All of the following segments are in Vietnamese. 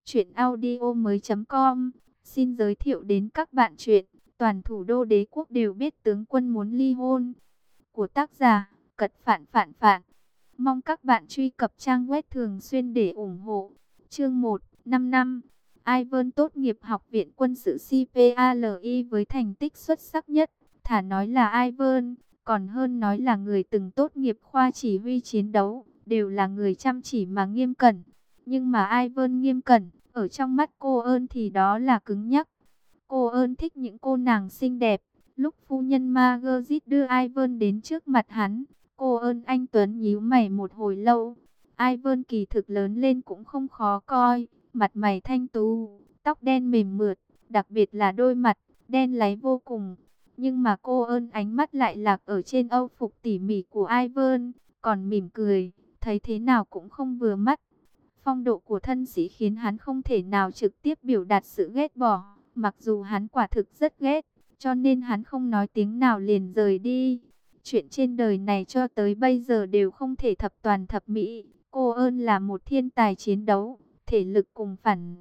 truyệnaudiomoi.com xin giới thiệu đến các bạn truyện Toàn thủ đô đế quốc đều biết tướng quân muốn ly hôn của tác giả Cật Phạn Phạn Phạn. Mong các bạn truy cập trang web thường xuyên để ủng hộ. Chương 1, 5 năm. Ivan tốt nghiệp học viện quân sự CPALI với thành tích xuất sắc nhất. Thả nói là Ivan, còn hơn nói là người từng tốt nghiệp khoa chỉ huy chiến đấu, đều là người chăm chỉ mà nghiêm cẩn. Nhưng mà Ivan nghiêm cẩn, ở trong mắt cô ơn thì đó là cứng nhắc. Cô ơn thích những cô nàng xinh đẹp. Lúc phu nhân Margaret đưa Ivan đến trước mặt hắn, cô ơn anh Tuấn nhíu mày một hồi lâu. Ivan kỳ thực lớn lên cũng không khó coi, mặt mày thanh tú, tóc đen mềm mượt, đặc biệt là đôi mặt đen láy vô cùng. Nhưng mà cô ơn ánh mắt lại lạc ở trên âu phục tỉ mỉ của Ivan, còn mỉm cười, thấy thế nào cũng không vừa mắt. Phong độ của thân sĩ khiến hắn không thể nào trực tiếp biểu đạt sự ghét bỏ, mặc dù hắn quả thực rất ghét, cho nên hắn không nói tiếng nào liền rời đi. Chuyện trên đời này cho tới bây giờ đều không thể thập toàn thập mỹ. Cô ơn là một thiên tài chiến đấu, thể lực cùng phản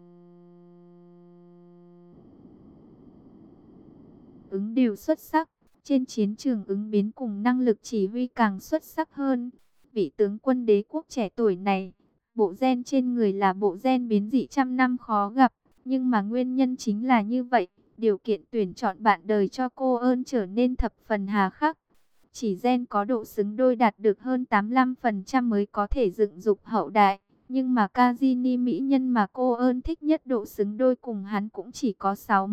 ứng đều xuất sắc. Trên chiến trường ứng biến cùng năng lực chỉ huy càng xuất sắc hơn. Vị tướng quân đế quốc trẻ tuổi này, bộ gen trên người là bộ gen biến dị trăm năm khó gặp, nhưng mà nguyên nhân chính là như vậy. Điều kiện tuyển chọn bạn đời cho cô ơn trở nên thập phần hà khắc. Chỉ gen có độ xứng đôi đạt được hơn 85% mới có thể dựng dục hậu đại. Nhưng mà Kazini mỹ nhân mà cô ơn thích nhất độ xứng đôi cùng hắn cũng chỉ có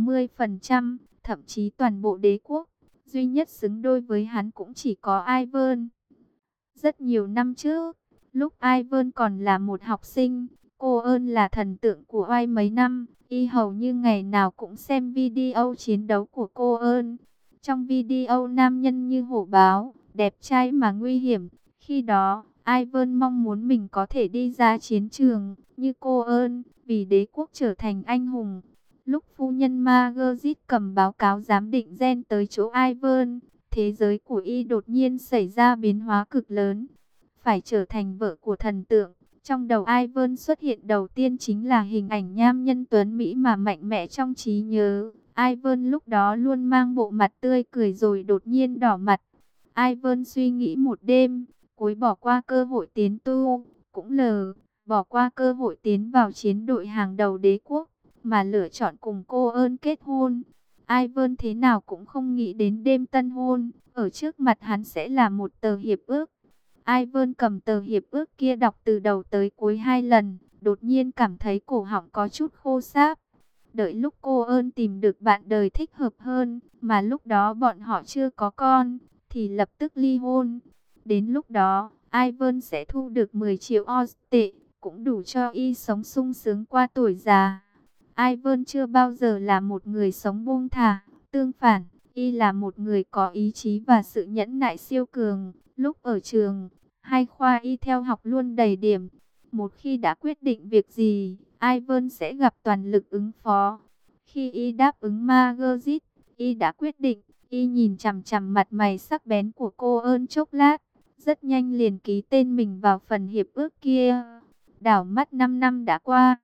60%. Thậm chí toàn bộ đế quốc, duy nhất xứng đôi với hắn cũng chỉ có Ivan. Rất nhiều năm trước, lúc Ivan còn là một học sinh, cô ơn là thần tượng của oai mấy năm. Y hầu như ngày nào cũng xem video chiến đấu của cô ơn. Trong video nam nhân như hổ báo, đẹp trai mà nguy hiểm. Khi đó, Ivan mong muốn mình có thể đi ra chiến trường như cô ơn, vì đế quốc trở thành anh hùng. Lúc phu nhân Margaret cầm báo cáo giám định gen tới chỗ Ivan, thế giới của y đột nhiên xảy ra biến hóa cực lớn. Phải trở thành vợ của thần tượng. Trong đầu Ivan xuất hiện đầu tiên chính là hình ảnh nham nhân tuấn Mỹ mà mạnh mẽ trong trí nhớ. Ivan lúc đó luôn mang bộ mặt tươi cười rồi đột nhiên đỏ mặt. Ivan suy nghĩ một đêm, cuối bỏ qua cơ hội tiến tu, cũng bỏ qua cơ hội tiến vào chiến đội hàng đầu đế quốc, mà lựa chọn cùng cô ơn kết hôn. Ivan thế nào cũng không nghĩ đến đêm tân hôn, ở trước mặt hắn sẽ là một tờ hiệp ước. Ivan cầm tờ hiệp ước kia đọc từ đầu tới cuối 2 lần, đột nhiên cảm thấy cổ họng có chút khô sáp. Đợi lúc cô ơn tìm được bạn đời thích hợp hơn, mà lúc đó bọn họ chưa có con, thì lập tức ly hôn. Đến lúc đó, Ivan sẽ thu được 10 triệu Oz tệ, cũng đủ cho y sống sung sướng qua tuổi già. Ivan chưa bao giờ là một người sống buông thả, tương phản, y là một người có ý chí và sự nhẫn nại siêu cường. Lúc ở trường, hai khoa y theo học luôn đầy điểm. Một khi đã quyết định việc gì, Ivan sẽ gặp toàn lực ứng phó. Khi y đáp ứng Margaret, y đã quyết định. Y nhìn chằm chằm mặt mày sắc bén của cô ơn chốc lát, rất nhanh liền ký tên mình vào phần hiệp ước kia. Đảo mắt 5 năm đã qua.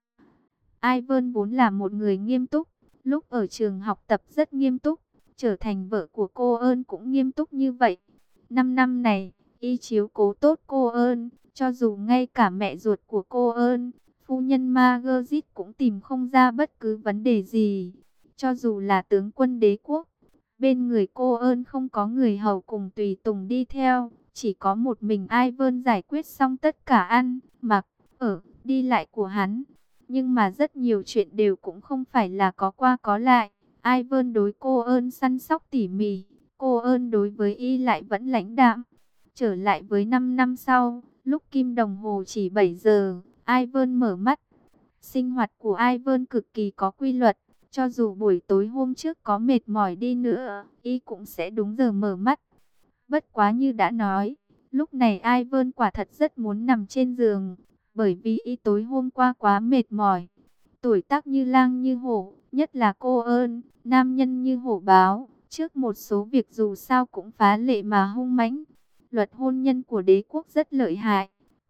Ivan vốn là một người nghiêm túc, lúc ở trường học tập rất nghiêm túc, trở thành vợ của cô ơn cũng nghiêm túc như vậy. 5 năm này, y chiếu cố tốt cô ơn, cho dù ngay cả mẹ ruột của cô ơn, phu nhân Margaret cũng tìm không ra bất cứ vấn đề gì. Cho dù là tướng quân đế quốc, bên người cô ơn không có người hầu cùng tùy tùng đi theo, chỉ có một mình Ivan giải quyết xong tất cả ăn, mặc, ở, đi lại của hắn. Nhưng mà rất nhiều chuyện đều cũng không phải là có qua có lại. Ivan đối cô ơn săn sóc tỉ mỉ, cô ơn đối với y lại vẫn lãnh đạm. Trở lại với 5 năm sau, lúc kim đồng hồ chỉ 7 giờ, Ivan mở mắt. Sinh hoạt của Ivan cực kỳ có quy luật. Cho dù buổi tối hôm trước có mệt mỏi đi nữa, y cũng sẽ đúng giờ mở mắt. Bất quá như đã nói, lúc này Ivan quả thật rất muốn nằm trên giường, bởi vì y tối hôm qua quá mệt mỏi. Tuổi tác như lang như hổ, nhất là cô ơn, nam nhân như hổ báo, trước một số việc dù sao cũng phá lệ mà hung mãnh. Luật hôn nhân của đế quốc rất lợi hại,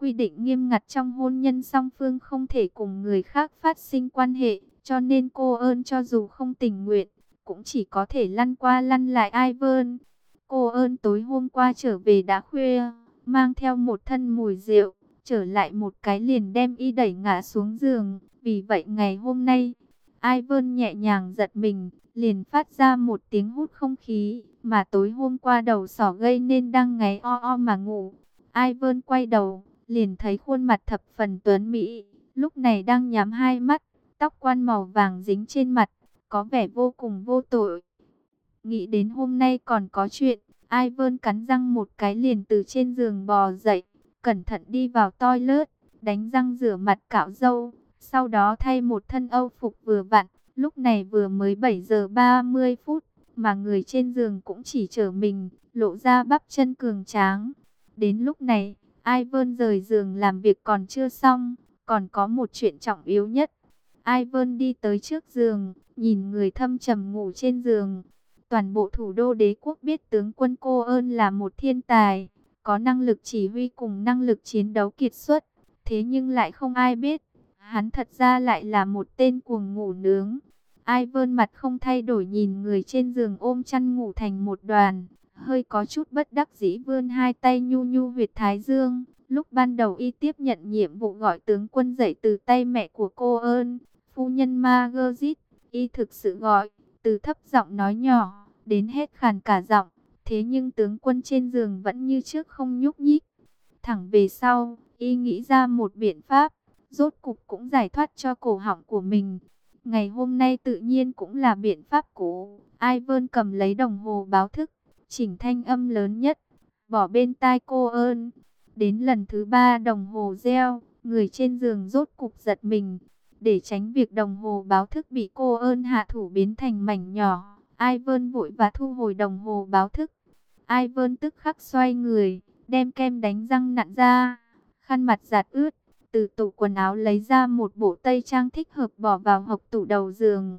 quy định nghiêm ngặt trong hôn nhân song phương không thể cùng người khác phát sinh quan hệ, cho nên cô ơn cho dù không tình nguyện, cũng chỉ có thể lăn qua lăn lại Ivan. Cô ơn tối hôm qua trở về đã khuya, mang theo một thân mùi rượu, trở lại một cái liền đem y đẩy ngã xuống giường. Vì vậy ngày hôm nay, Ivan nhẹ nhàng giật mình, liền phát ra một tiếng hút không khí, mà tối hôm qua đầu sỏ gây nên đang ngáy o o mà ngủ. Ivan quay đầu, liền thấy khuôn mặt thập phần tuấn mỹ, lúc này đang nhắm hai mắt, tóc quan màu vàng dính trên mặt, có vẻ vô cùng vô tội. Nghĩ đến hôm nay còn có chuyện, Ivan cắn răng một cái liền từ trên giường bò dậy, cẩn thận đi vào toilet, đánh răng rửa mặt cạo râu, sau đó thay một thân âu phục vừa vặn. Lúc này vừa mới 7 giờ 30 phút, mà người trên giường cũng chỉ chở mình, lộ ra bắp chân cường tráng. Đến lúc này, Ivan rời giường làm việc còn chưa xong, còn có một chuyện trọng yếu nhất. Ivan đi tới trước giường, nhìn người thâm trầm ngủ trên giường. Toàn bộ thủ đô đế quốc biết tướng quân Cô Ơn là một thiên tài, có năng lực chỉ huy cùng năng lực chiến đấu kiệt xuất. Thế nhưng lại không ai biết, hắn thật ra lại là một tên cuồng ngủ nướng. Ivan mặt không thay đổi nhìn người trên giường ôm chăn ngủ thành một đoàn, hơi có chút bất đắc dĩ vươn hai tay nhu nhu huyệt thái dương. Lúc ban đầu y tiếp nhận nhiệm vụ gọi tướng quân dậy từ tay mẹ của Cô Ơn, phu nhân Margaret, y thực sự gọi, từ thấp giọng nói nhỏ, đến hết khàn cả giọng. Thế nhưng tướng quân trên giường vẫn như trước không nhúc nhích. Thẳng về sau, y nghĩ ra một biện pháp, rốt cục cũng giải thoát cho cổ họng của mình. Ngày hôm nay tự nhiên cũng là biện pháp cũ. Ivan cầm lấy đồng hồ báo thức, chỉnh thanh âm lớn nhất, bỏ bên tai Cô Ơn. Đến lần thứ 3 đồng hồ reo, người trên giường rốt cục giật mình. Để tránh việc đồng hồ báo thức bị Cô Ơn hạ thủ biến thành mảnh nhỏ, Ivan vội và thu hồi đồng hồ báo thức. Ivan tức khắc xoay người, đem kem đánh răng nặn ra, khăn mặt giặt ướt, từ tủ quần áo lấy ra một bộ tây trang thích hợp bỏ vào hộc tủ đầu giường.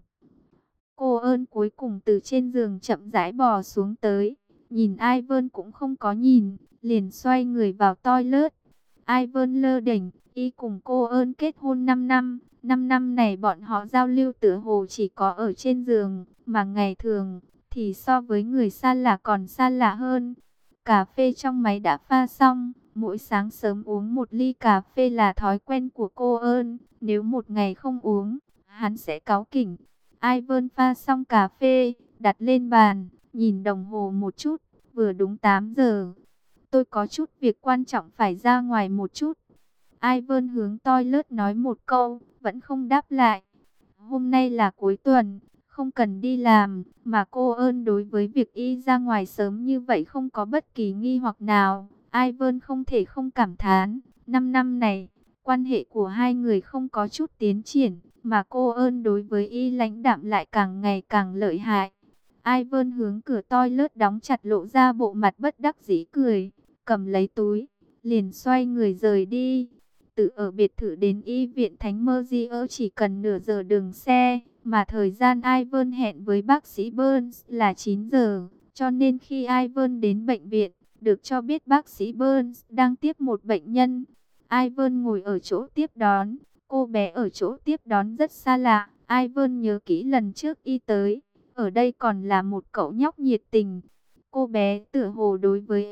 Cô Ơn cuối cùng từ trên giường chậm rãi bò xuống tới, nhìn Ivan cũng không có nhìn, liền xoay người vào toilet. Ivan lơ đễnh, y cùng Cô Ơn kết hôn 5 năm, 5 năm này bọn họ giao lưu tựa hồ chỉ có ở trên giường, mà ngày thường thì so với người xa lạ còn xa lạ hơn. Cà phê trong máy đã pha xong, mỗi sáng sớm uống một ly cà phê là thói quen của Cô Ơn, nếu một ngày không uống, hắn sẽ cáu kỉnh. Ivan pha xong cà phê, đặt lên bàn, nhìn đồng hồ một chút, vừa đúng 8 giờ. Tôi có chút việc quan trọng phải ra ngoài một chút. Ivan hướng toilet nói một câu, vẫn không đáp lại. Hôm nay là cuối tuần, không cần đi làm, mà Cô Ơn đối với việc y ra ngoài sớm như vậy không có bất kỳ nghi hoặc nào. Ivan không thể không cảm thán, 5 năm này, quan hệ của hai người không có chút tiến triển, mà Cô Ơn đối với y lãnh đạm lại càng ngày càng lợi hại. Ivan hướng cửa toilet đóng chặt lộ ra bộ mặt bất đắc dĩ cười, cầm lấy túi, liền xoay người rời đi. Từ ở biệt thự đến y viện Thánh Merzier chỉ cần nửa giờ đường xe, mà thời gian Ivan hẹn với bác sĩ Burns là 9 giờ, cho nên khi Ivan đến bệnh viện, được cho biết bác sĩ Burns đang tiếp một bệnh nhân. Ivan ngồi ở chỗ tiếp đón, cô bé ở chỗ tiếp đón rất xa lạ. Ivan nhớ kỹ lần trước y tới, ở đây còn là một cậu nhóc nhiệt tình. Cô bé tựa hồ đối với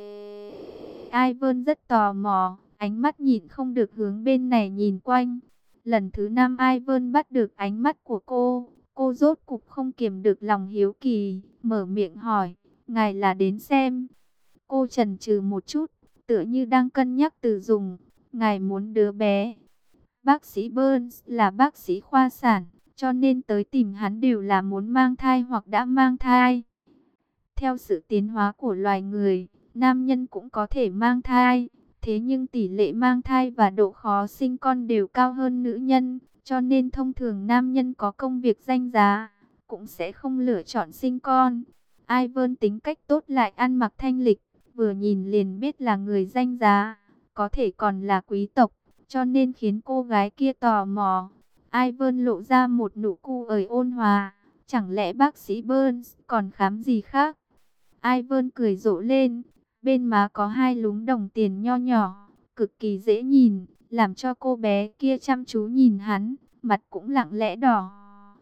Ivan rất tò mò, ánh mắt nhìn không được hướng bên này nhìn quanh. Lần thứ 5 Ivan bắt được ánh mắt của cô rốt cục không kiềm được lòng hiếu kỳ, mở miệng hỏi, ngài là đến xem. Cô chần chừ một chút, tựa như đang cân nhắc từ dùng, ngài muốn đứa bé. Bác sĩ Burns là bác sĩ khoa sản, cho nên tới tìm hắn đều là muốn mang thai hoặc đã mang thai. Theo sự tiến hóa của loài người, nam nhân cũng có thể mang thai. Thế nhưng tỷ lệ mang thai và độ khó sinh con đều cao hơn nữ nhân, cho nên thông thường nam nhân có công việc danh giá, cũng sẽ không lựa chọn sinh con. Ivan tính cách tốt lại ăn mặc thanh lịch, vừa nhìn liền biết là người danh giá, có thể còn là quý tộc, cho nên khiến cô gái kia tò mò. Ivan lộ ra một nụ cười ôn hòa, chẳng lẽ bác sĩ Burns còn khám gì khác? Ivan cười rộ lên. Bên má có hai lúm đồng tiền nho nhỏ, cực kỳ dễ nhìn, làm cho cô bé kia chăm chú nhìn hắn, mặt cũng lặng lẽ đỏ.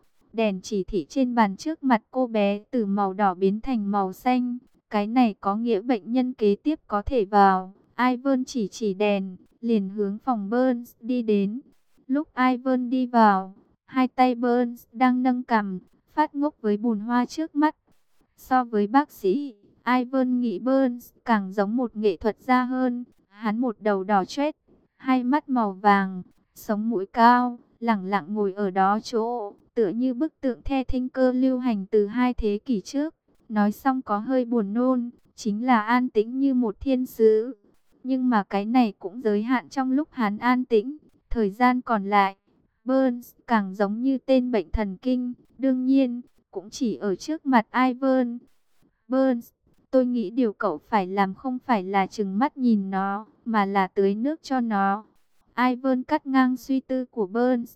Đèn chỉ thị trên bàn trước mặt cô bé từ màu đỏ biến thành màu xanh. Cái này có nghĩa bệnh nhân kế tiếp có thể vào. Ivan chỉ đèn, liền hướng phòng Burns đi đến. Lúc Ivan đi vào, hai tay Burns đang nâng cằm, phát ngốc với bùn hoa trước mắt. So với bác sĩ, Ivan nghĩ Burns càng giống một nghệ thuật gia hơn. Hắn một đầu đỏ chót, hai mắt màu vàng, sống mũi cao, lẳng lặng ngồi ở đó chỗ, tựa như bức tượng The Thinker lưu hành từ 2 thế kỷ trước. Nói xong có hơi buồn nôn, chính là an tĩnh như một thiên sứ. Nhưng mà cái này cũng giới hạn trong lúc hắn an tĩnh, thời gian còn lại, Burns càng giống như tên bệnh thần kinh, đương nhiên, cũng chỉ ở trước mặt Ivan. Burns, tôi nghĩ điều cậu phải làm không phải là trừng mắt nhìn nó, mà là tưới nước cho nó. Ivan cắt ngang suy tư của Burns.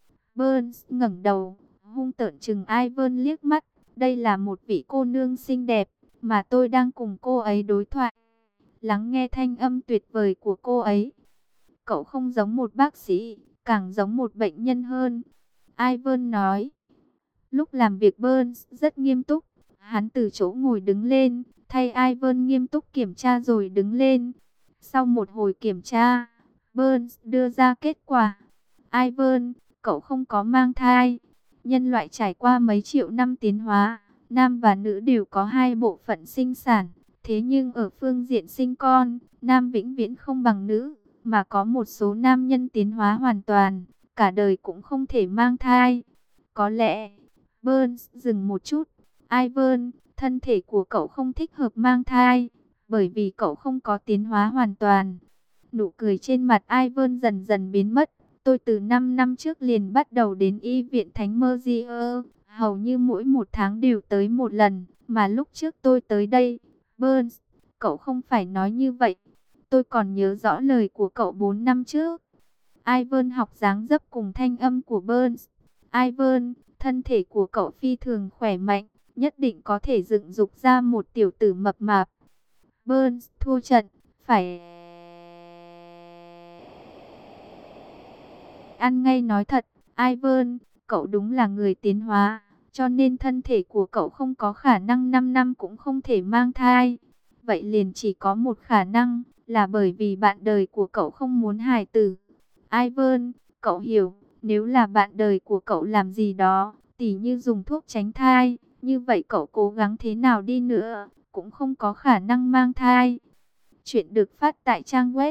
Burns ngẩng đầu, hung tợn chừng Ivan liếc mắt. Đây là một vị cô nương xinh đẹp, mà tôi đang cùng cô ấy đối thoại. Lắng nghe thanh âm tuyệt vời của cô ấy. Cậu không giống một bác sĩ, càng giống một bệnh nhân hơn. Ivan nói. Lúc làm việc Burns rất nghiêm túc. Hắn từ chỗ ngồi đứng lên, thay Ivan nghiêm túc kiểm tra rồi đứng lên. Sau một hồi kiểm tra, Burns đưa ra kết quả. Ivan, cậu không có mang thai. Nhân loại trải qua mấy triệu năm tiến hóa, nam và nữ đều có hai bộ phận sinh sản. Thế nhưng ở phương diện sinh con, nam vĩnh viễn không bằng nữ, mà có một số nam nhân tiến hóa hoàn toàn, cả đời cũng không thể mang thai. Có lẽ, Burns dừng một chút. Ivan, thân thể của cậu không thích hợp mang thai, bởi vì cậu không có tiến hóa hoàn toàn. Nụ cười trên mặt Ivan dần dần biến mất. Tôi từ 5 năm trước liền bắt đầu đến y viện Thánh Mercier, hầu như mỗi một tháng đều tới một lần, mà lúc trước tôi tới đây. Burns, cậu không phải nói như vậy. Tôi còn nhớ rõ lời của cậu 4 năm trước. Ivan học dáng dấp cùng thanh âm của Burns. Ivan, thân thể của cậu phi thường khỏe mạnh, nhất định có thể dựng dục ra một tiểu tử mập mạp. Burns thua trận, phải ăn ngay nói thật. Ivan, cậu đúng là người tiến hóa, cho nên thân thể của cậu không có khả năng 5 năm cũng không thể mang thai. Vậy liền chỉ có một khả năng, là bởi vì bạn đời của cậu không muốn hài tử. Ivan, cậu hiểu, nếu là bạn đời của cậu làm gì đó, tỉ như dùng thuốc tránh thai, như vậy cậu cố gắng thế nào đi nữa, cũng không có khả năng mang thai. Chuyện được phát tại trang web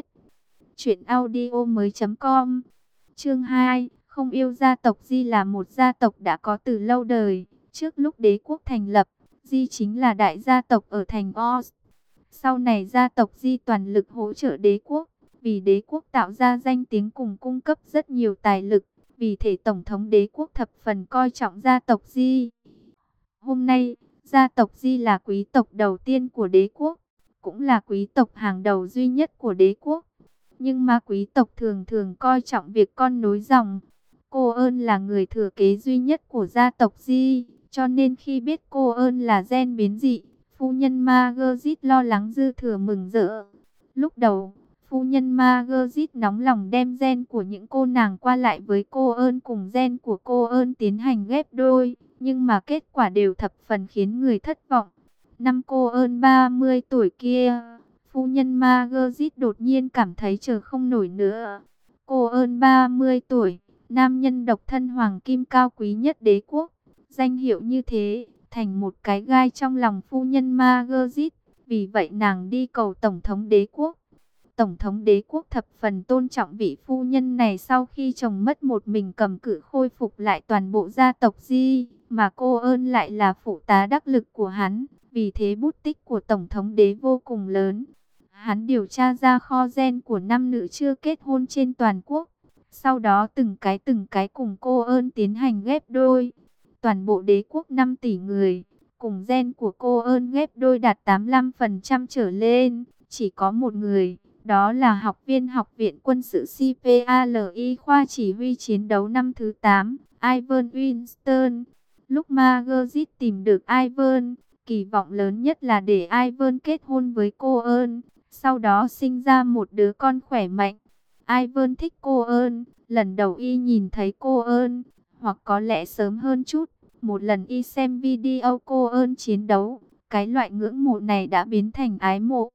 truyệnaudiomoi.com. Chương 2, không yêu gia tộc Di là một gia tộc đã có từ lâu đời. Trước lúc đế quốc thành lập, Di chính là đại gia tộc ở thành Oz. Sau này gia tộc Di toàn lực hỗ trợ đế quốc, vì đế quốc tạo ra danh tiếng cùng cung cấp rất nhiều tài lực. Vì thế Tổng thống đế quốc thập phần coi trọng gia tộc Di. Hôm nay, gia tộc Di là quý tộc đầu tiên của đế quốc, cũng là quý tộc hàng đầu duy nhất của đế quốc. Nhưng mà quý tộc thường thường coi trọng việc con nối dòng. Cô ơn là người thừa kế duy nhất của gia tộc Di, cho nên khi biết cô ơn là gen biến dị, phu nhân Margaret lo lắng dư thừa mừng rỡ. Lúc đầu, phu nhân Margaret nóng lòng đem gen của những cô nàng qua lại với cô ơn cùng gen của cô ơn tiến hành ghép đôi, nhưng mà kết quả đều thập phần khiến người thất vọng. Năm cô ơn 30 tuổi kia, phu nhân Margaret đột nhiên cảm thấy chờ không nổi nữa. Cô ơn 30 tuổi, nam nhân độc thân hoàng kim cao quý nhất đế quốc. Danh hiệu như thế, thành một cái gai trong lòng phu nhân Margaret. Vì vậy nàng đi cầu Tổng thống đế quốc. Tổng thống đế quốc thập phần tôn trọng vị phu nhân này, sau khi chồng mất một mình cầm cự khôi phục lại toàn bộ gia tộc Di, mà cô ơn lại là phụ tá đắc lực của hắn. Vì thế bút tích của Tổng thống đế vô cùng lớn. Hắn điều tra ra kho gen của 5 nữ chưa kết hôn trên toàn quốc. Sau đó từng cái cùng cô ơn tiến hành ghép đôi. Toàn bộ đế quốc 5 tỷ người, cùng gen của cô ơn ghép đôi đạt 85% trở lên. Chỉ có một người, đó là học viên học viện quân sự CPALI khoa chỉ huy chiến đấu năm thứ 8, Ivan Winston. Lúc Margaret tìm được Ivan, kỳ vọng lớn nhất là để Ivan kết hôn với cô ơn. Sau đó sinh ra một đứa con khỏe mạnh. Ivan thích cô ơn. Lần đầu y nhìn thấy cô ơn, hoặc có lẽ sớm hơn chút, một lần y xem video cô ơn chiến đấu, cái loại ngưỡng mộ này đã biến thành ái mộ.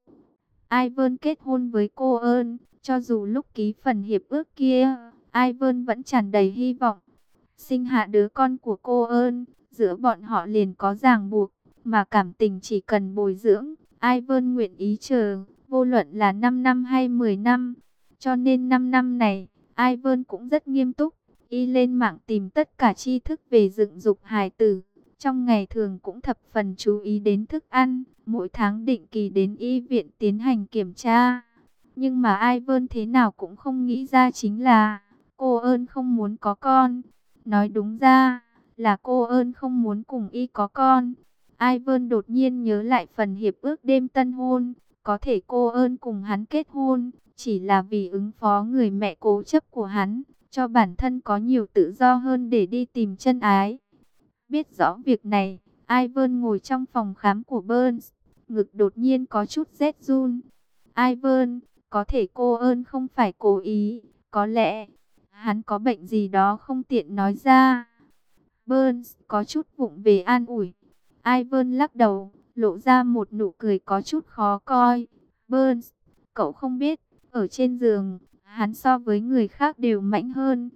Ivan kết hôn với cô ơn, cho dù lúc ký phần hiệp ước kia, Ivan vẫn tràn đầy hy vọng. Sinh hạ đứa con của cô ơn, giữa bọn họ liền có ràng buộc, mà cảm tình chỉ cần bồi dưỡng, Ivan nguyện ý chờ, vô luận là 5 năm hay 10 năm. Cho nên 5 năm này, Ivan cũng rất nghiêm túc, y lên mạng tìm tất cả tri thức về dựng dục hài tử. Trong ngày thường cũng thập phần chú ý đến thức ăn, mỗi tháng định kỳ đến y viện tiến hành kiểm tra. Nhưng mà Ivan thế nào cũng không nghĩ ra chính là, cô ơn không muốn có con. Nói đúng ra, là cô ơn không muốn cùng y có con. Ivan đột nhiên nhớ lại phần hiệp ước đêm tân hôn, có thể cô ơn cùng hắn kết hôn, chỉ là vì ứng phó người mẹ cố chấp của hắn, cho bản thân có nhiều tự do hơn để đi tìm chân ái. Biết rõ việc này, Ivan ngồi trong phòng khám của Burns, ngực đột nhiên có chút rét run. Ivan, có thể cô ơn không phải cố ý, có lẽ hắn có bệnh gì đó không tiện nói ra. Burns có chút vụng về an ủi. Ivan lắc đầu, lộ ra một nụ cười có chút khó coi. Burns, cậu không biết, ở trên giường, hắn so với người khác đều mạnh hơn.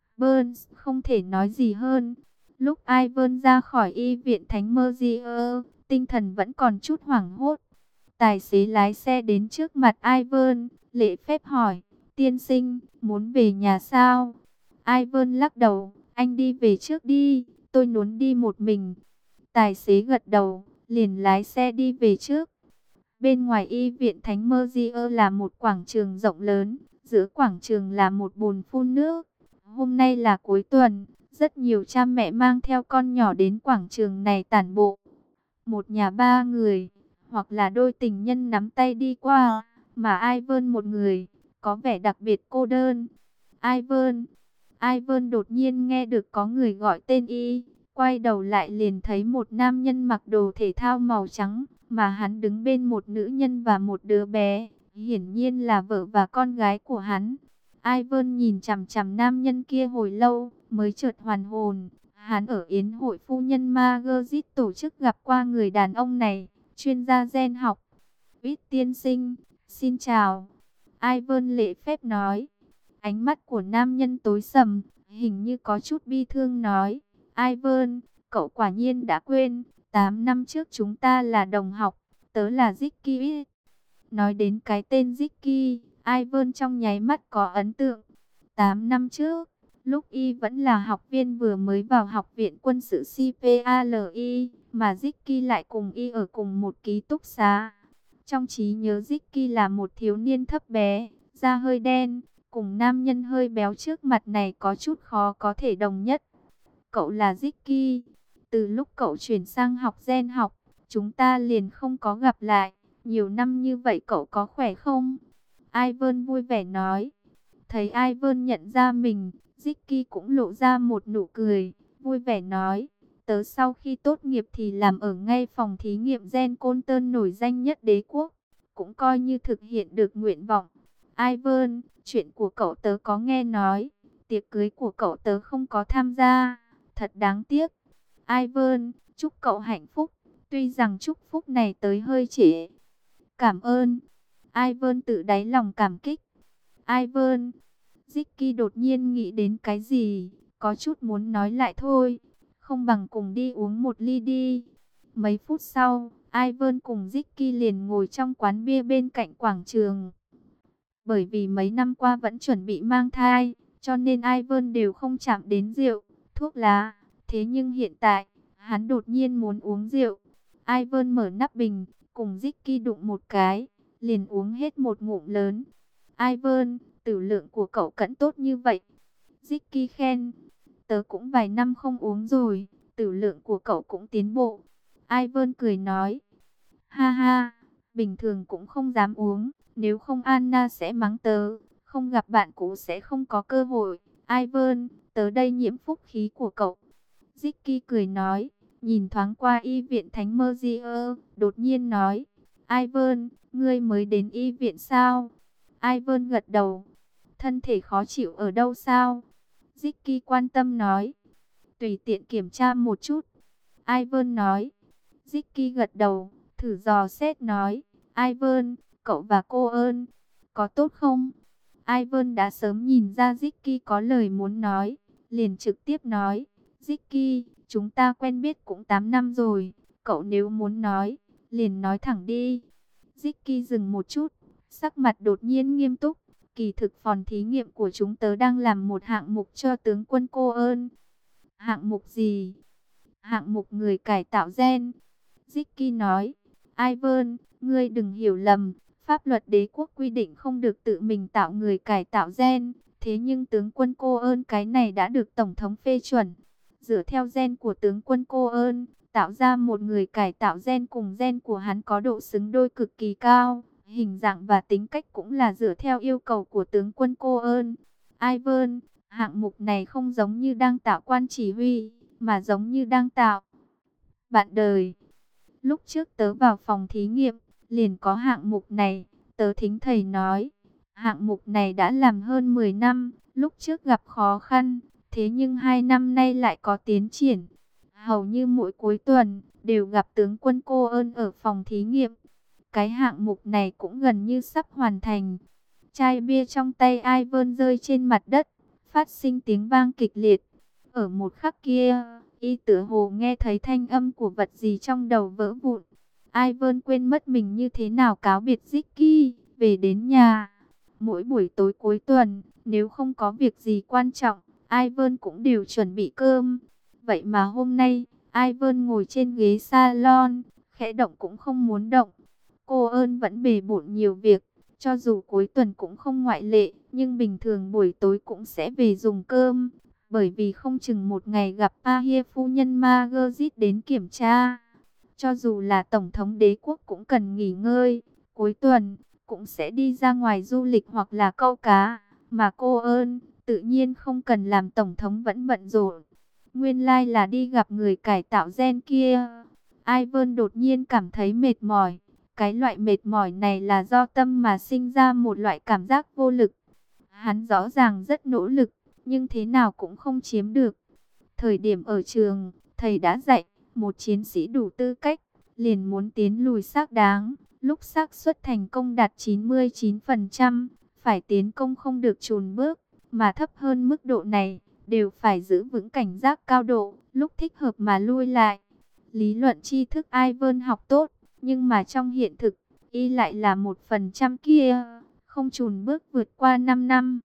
Burns không thể nói gì hơn. Lúc Ivan ra khỏi y viện Thánh Mercier, tinh thần vẫn còn chút hoảng hốt. Tài xế lái xe đến trước mặt Ivan, lễ phép hỏi, tiên sinh, muốn về nhà sao? Ivan lắc đầu, anh đi về trước đi, tôi muốn đi một mình. Tài xế gật đầu, liền lái xe đi về trước. Bên ngoài y viện Thánh Mercier là một quảng trường rộng lớn, giữa quảng trường là một bồn phun nước. Hôm nay là cuối tuần, rất nhiều cha mẹ mang theo con nhỏ đến quảng trường này tản bộ. Một nhà ba người, hoặc là đôi tình nhân nắm tay đi qua, mà Ivan một người, có vẻ đặc biệt cô đơn. Ivan, Ivan đột nhiên nghe được có người gọi tên y, quay đầu lại liền thấy một nam nhân mặc đồ thể thao màu trắng, mà hắn đứng bên một nữ nhân và một đứa bé, hiển nhiên là vợ và con gái của hắn. Ivan nhìn chằm chằm nam nhân kia hồi lâu, mới chợt hoàn hồn. Hắn ở yến hội phu nhân Margaret tổ chức gặp qua người đàn ông này, chuyên gia gen học. Vít tiên sinh, xin chào. Ivan lễ phép nói. Ánh mắt của nam nhân tối sầm, hình như có chút bi thương nói. Ivan, cậu quả nhiên đã quên, 8 năm trước chúng ta là đồng học, tớ là Zicky. Nói đến cái tên Zicky, Ivan trong nháy mắt có ấn tượng. 8 năm trước, lúc y vẫn là học viên vừa mới vào học viện quân sự CPALI, mà Zicky lại cùng y ở cùng một ký túc xá. Trong trí nhớ Zicky là một thiếu niên thấp bé, da hơi đen, cùng nam nhân hơi béo trước mặt này có chút khó có thể đồng nhất. Cậu là Zicky. Từ lúc cậu chuyển sang học gen học, chúng ta liền không có gặp lại. Nhiều năm như vậy cậu có khỏe không? Ivan vui vẻ nói. Thấy Ivan nhận ra mình, Zicky cũng lộ ra một nụ cười, vui vẻ nói. Tớ sau khi tốt nghiệp thì làm ở ngay phòng thí nghiệm gen Colton nổi danh nhất đế quốc. Cũng coi như thực hiện được nguyện vọng. Ivan, chuyện của cậu tớ có nghe nói. Tiệc cưới của cậu tớ không có tham gia. Thật đáng tiếc. Ivan, chúc cậu hạnh phúc. Tuy rằng chúc phúc này tới hơi trễ. Cảm ơn. Ivan tự đáy lòng cảm kích. Ivan. Zicky đột nhiên nghĩ đến cái gì, có chút muốn nói lại thôi. Không bằng cùng đi uống một ly đi. Mấy phút sau, Ivan cùng Zicky liền ngồi trong quán bia bên cạnh quảng trường. Bởi vì mấy năm qua vẫn chuẩn bị mang thai, cho nên Ivan đều không chạm đến rượu, thuốc lá. Thế nhưng hiện tại, hắn đột nhiên muốn uống rượu. Ivan mở nắp bình, cùng Zicky đụng một cái, liền uống hết một ngụm lớn. Ivan, tử lượng của cậu cẩn tốt như vậy. Zicky khen, tớ cũng vài năm không uống rồi, tử lượng của cậu cũng tiến bộ. Ivan cười nói, ha ha, bình thường cũng không dám uống, nếu không Anna sẽ mắng tớ, không gặp bạn cũ sẽ không có cơ hội. Ivan, tớ đây nhiễm phúc khí của cậu. Zicky cười nói, nhìn thoáng qua y viện Thánh Mercier, đột nhiên nói, Ivan, ngươi mới đến y viện sao? Ivan gật đầu. Thân thể khó chịu ở đâu sao? Zicky quan tâm nói. Tùy tiện kiểm tra một chút. Ivan nói. Zicky gật đầu, thử dò xét nói. Ivan, cậu và cô ơn, có tốt không? Ivan đã sớm nhìn ra Zicky có lời muốn nói, liền trực tiếp nói. Zicky, chúng ta quen biết cũng 8 năm rồi, cậu nếu muốn nói, liền nói thẳng đi. Zicky dừng một chút, sắc mặt đột nhiên nghiêm túc. Kỳ thực phòng thí nghiệm của chúng tớ đang làm một hạng mục cho tướng quân cô ơn. Hạng mục gì? Hạng mục người cải tạo gen. Zicky nói. Ivan, ngươi đừng hiểu lầm. Pháp luật đế quốc quy định không được tự mình tạo người cải tạo gen. Thế nhưng tướng quân cô ơn cái này đã được Tổng thống phê chuẩn. Dựa theo gen của tướng quân cô ơn, tạo ra một người cải tạo gen cùng gen của hắn có độ xứng đôi cực kỳ cao. Hình dạng và tính cách cũng là dựa theo yêu cầu của tướng quân cô ơn. Ivan, hạng mục này không giống như đang tạo quan chỉ huy, mà giống như đang tạo bạn đời. Lúc trước tớ vào phòng thí nghiệm, liền có hạng mục này, tớ thính thầy nói. Hạng mục này đã làm hơn 10 năm, lúc trước gặp khó khăn, thế nhưng 2 năm nay lại có tiến triển. Hầu như mỗi cuối tuần, đều gặp tướng quân cô ơn ở phòng thí nghiệm. Cái hạng mục này cũng gần như sắp hoàn thành. Chai bia trong tay Ivan rơi trên mặt đất, phát sinh tiếng vang kịch liệt. Ở một khắc kia, y tựa hồ nghe thấy thanh âm của vật gì trong đầu vỡ vụn. Ivan quên mất mình như thế nào cáo biệt Zicky, về đến nhà. Mỗi buổi tối cuối tuần, nếu không có việc gì quan trọng, Ivan cũng đều chuẩn bị cơm. Vậy mà hôm nay, Ivan ngồi trên ghế salon, khẽ động cũng không muốn động. Cô ơn vẫn bề bộn nhiều việc, cho dù cuối tuần cũng không ngoại lệ, nhưng bình thường buổi tối cũng sẽ về dùng cơm. Bởi vì không chừng một ngày gặp Ahia phu nhân Margaret đến kiểm tra. Cho dù là Tổng thống đế quốc cũng cần nghỉ ngơi, cuối tuần cũng sẽ đi ra ngoài du lịch hoặc là câu cá. Mà cô ơn, tự nhiên không cần làm Tổng thống vẫn bận rộn. Nguyên lai là đi gặp người cải tạo gen kia. Ivan đột nhiên cảm thấy mệt mỏi. Cái loại mệt mỏi này là do tâm mà sinh ra một loại cảm giác vô lực. Hắn rõ ràng rất nỗ lực, nhưng thế nào cũng không chiếm được. Thời điểm ở trường, thầy đã dạy, một chiến sĩ đủ tư cách, liền muốn tiến lùi xác đáng. Lúc xác suất thành công đạt 99%, phải tiến công không được chùn bước, mà thấp hơn mức độ này, đều phải giữ vững cảnh giác cao độ, lúc thích hợp mà lui lại. Lý luận tri thức Ivan học tốt, nhưng mà trong hiện thực, y lại là 1% kia, không chùn bước vượt qua 5 năm.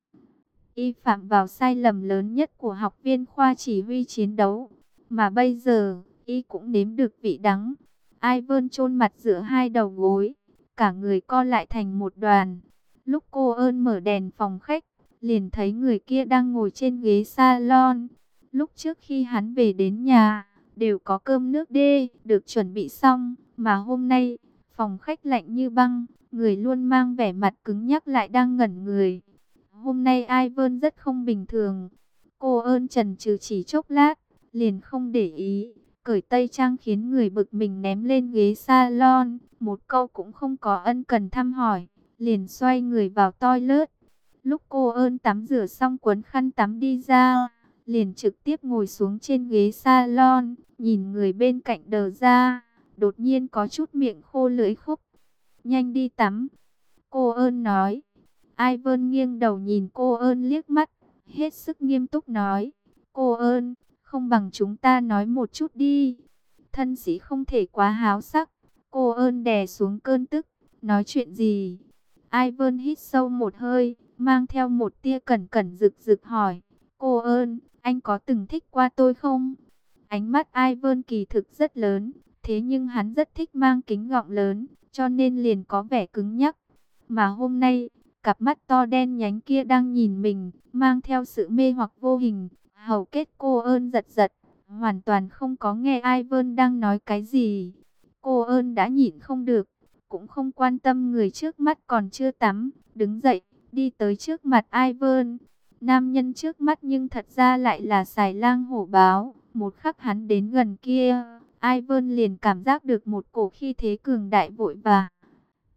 Y phạm vào sai lầm lớn nhất của học viên khoa chỉ huy chiến đấu, mà bây giờ, y cũng nếm được vị đắng. Ivan chôn mặt giữa hai đầu gối, cả người co lại thành một đoàn. Lúc cô ơn mở đèn phòng khách, liền thấy người kia đang ngồi trên ghế salon. Lúc trước khi hắn về đến nhà, đều có cơm nước đê, được chuẩn bị xong, mà hôm nay, phòng khách lạnh như băng, người luôn mang vẻ mặt cứng nhắc lại đang ngẩn người. Hôm nay Ivan rất không bình thường. Cô ơn chần chừ chỉ chốc lát, liền không để ý, cởi tây trang khiến người bực mình ném lên ghế salon, một câu cũng không có ân cần thăm hỏi, liền xoay người vào toilet. Lúc cô ơn tắm rửa xong quấn khăn tắm đi ra, liền trực tiếp ngồi xuống trên ghế salon, nhìn người bên cạnh đờ ra, đột nhiên có chút miệng khô lưỡi khúc. Nhanh đi tắm, cô ơn nói. Ivan nghiêng đầu nhìn cô ơn liếc mắt, hết sức nghiêm túc nói. Cô ơn, không bằng chúng ta nói một chút đi. Thân sĩ không thể quá háo sắc. Cô ơn đè xuống cơn tức, nói chuyện gì? Ivan hít sâu một hơi, mang theo một tia cẩn cẩn rực rực hỏi. Cô ơn, anh có từng thích qua tôi không? Ánh mắt Ivan kỳ thực rất lớn, thế nhưng hắn rất thích mang kính gọng lớn, cho nên liền có vẻ cứng nhắc. Mà hôm nay, cặp mắt to đen nhánh kia đang nhìn mình, mang theo sự mê hoặc vô hình. Hầu kết cô ơn giật giật, hoàn toàn không có nghe Ivan đang nói cái gì. Cô ơn đã nhịn không được, cũng không quan tâm người trước mắt còn chưa tắm, đứng dậy, đi tới trước mặt Ivan. Nam nhân trước mắt nhưng thật ra lại là Xài Lang Hổ Báo. Một khắc hắn đến gần kia, Ivan liền cảm giác được một cổ khí thế cường đại vội vã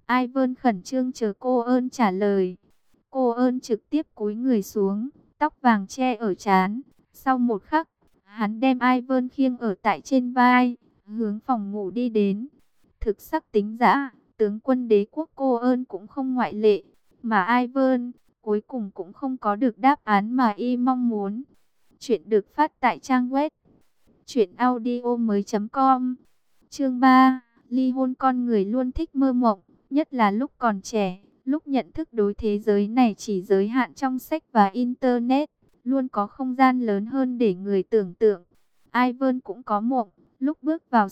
Ivan khẩn trương chờ cô ơn trả lời. Cô ơn trực tiếp cúi người xuống, tóc vàng che ở trán. Sau một khắc, hắn đem Ivan khiêng ở tại trên vai, hướng phòng ngủ đi đến. Thực sắc tính dã, tướng quân đế quốc cô ơn cũng không ngoại lệ. Mà Ivan, cuối cùng cũng không có được đáp án mà y mong muốn. Chuyện được phát tại trang web truyệnaudiomoi.com. Chương 3, ly hôn. Con người luôn thích mơ mộng, nhất là lúc còn trẻ, lúc nhận thức đối thế giới này chỉ giới hạn trong sách và internet, luôn có không gian lớn hơn để người tưởng tượng. Ivan cũng có mộng, lúc bước vào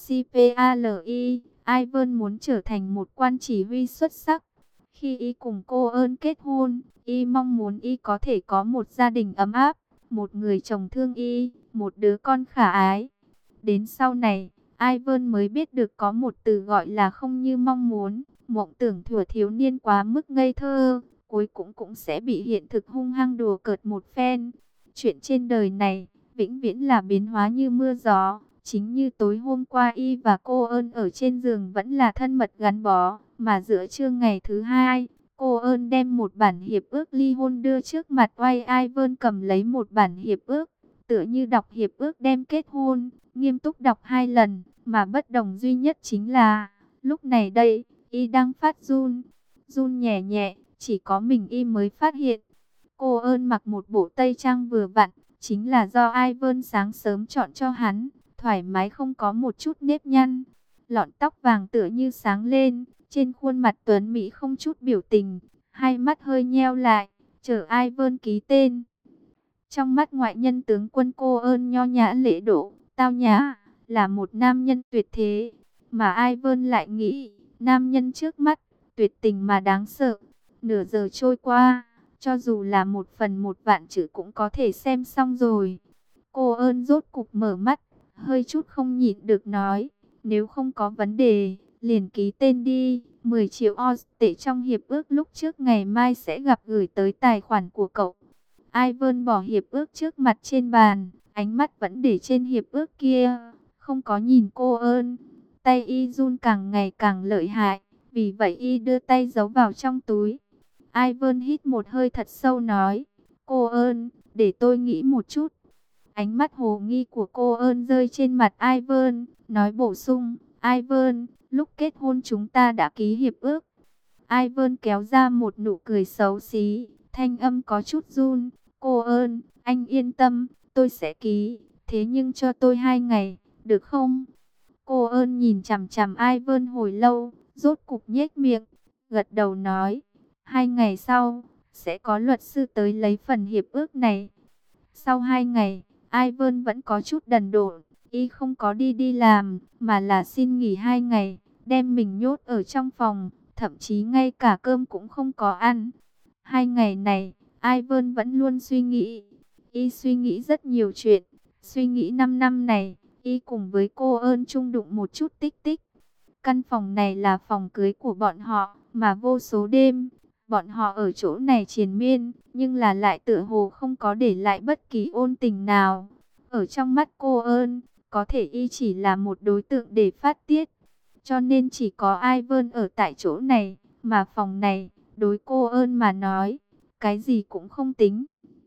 CPALI, Ivan muốn trở thành một quan chỉ huy xuất sắc. Khi y cùng cô ơn kết hôn, y mong muốn y có thể có một gia đình ấm áp, một người chồng thương y, một đứa con khả ái. Đến sau này, Ivan mới biết được có một từ gọi là không như mong muốn. Mộng tưởng thuở thiếu niên quá mức ngây thơ, cuối cũng sẽ bị hiện thực hung hăng đùa cợt một phen. Chuyện trên đời này, vĩnh viễn là biến hóa như mưa gió. Chính như tối hôm qua y và cô ơn ở trên giường vẫn là thân mật gắn bó, mà giữa trưa ngày thứ hai, cô ơn đem một bản hiệp ước ly hôn đưa trước mặt oai. Ivan cầm lấy một bản hiệp ước, tựa như đọc hiệp ước đem kết hôn, nghiêm túc đọc 2 lần, mà bất đồng duy nhất chính là, lúc này đây, y đang phát run, run nhẹ nhẹ, chỉ có mình y mới phát hiện. Cô ơn mặc một bộ tây trang vừa vặn, chính là do Ivan sáng sớm chọn cho hắn, thoải mái không có một chút nếp nhăn. Lọn tóc vàng tựa như sáng lên, trên khuôn mặt tuấn mỹ không chút biểu tình, hai mắt hơi nheo lại, chờ Ivan ký tên. Trong mắt ngoại nhân tướng quân cô ơn nho nhã lễ độ, tao nhã, là một nam nhân tuyệt thế, mà Ivan lại nghĩ, nam nhân trước mắt, tuyệt tình mà đáng sợ. Nửa giờ trôi qua, cho dù là 1/1 vạn chữ cũng có thể xem xong rồi. Cô ơn rốt cục mở mắt, hơi chút không nhịn được nói, nếu không có vấn đề, liền ký tên đi. 10 triệu Oz tệ trong hiệp ước lúc trước ngày mai sẽ gặp gửi tới tài khoản của cậu. Ivan bỏ hiệp ước trước mặt trên bàn, ánh mắt vẫn để trên hiệp ước kia, không có nhìn cô ơn. Tay y run càng ngày càng lợi hại, vì vậy y đưa tay giấu vào trong túi. Ivan hít một hơi thật sâu nói, cô ơn, để tôi nghĩ một chút. Ánh mắt hồ nghi của cô ơn rơi trên mặt Ivan, nói bổ sung, Ivan, lúc kết hôn chúng ta đã ký hiệp ước. Ivan kéo ra một nụ cười xấu xí, thanh âm có chút run, cô ơn, anh yên tâm, tôi sẽ ký, thế nhưng cho tôi 2 ngày, được không? Cô ơn nhìn chằm chằm Ivan hồi lâu, rốt cục nhếch miệng, gật đầu nói, 2 ngày sau, sẽ có luật sư tới lấy phần hiệp ước này. Sau 2 ngày, Ivan vẫn có chút đần độn, y không có đi làm, mà là xin nghỉ 2 ngày, đem mình nhốt ở trong phòng, thậm chí ngay cả cơm cũng không có ăn. 2 ngày này, Ivan vẫn luôn suy nghĩ, y suy nghĩ rất nhiều chuyện, suy nghĩ 5 năm này, y cùng với cô ơn chung đụng một chút tích tích. Căn phòng này là phòng cưới của bọn họ, mà vô số đêm, bọn họ ở chỗ này triền miên, nhưng là lại tựa hồ không có để lại bất kỳ ôn tình nào. Ở trong mắt cô ơn, có thể y chỉ là một đối tượng để phát tiết. Cho nên chỉ có Ivan ở tại chỗ này, mà phòng này, đối cô ơn mà nói, cái gì cũng không tính.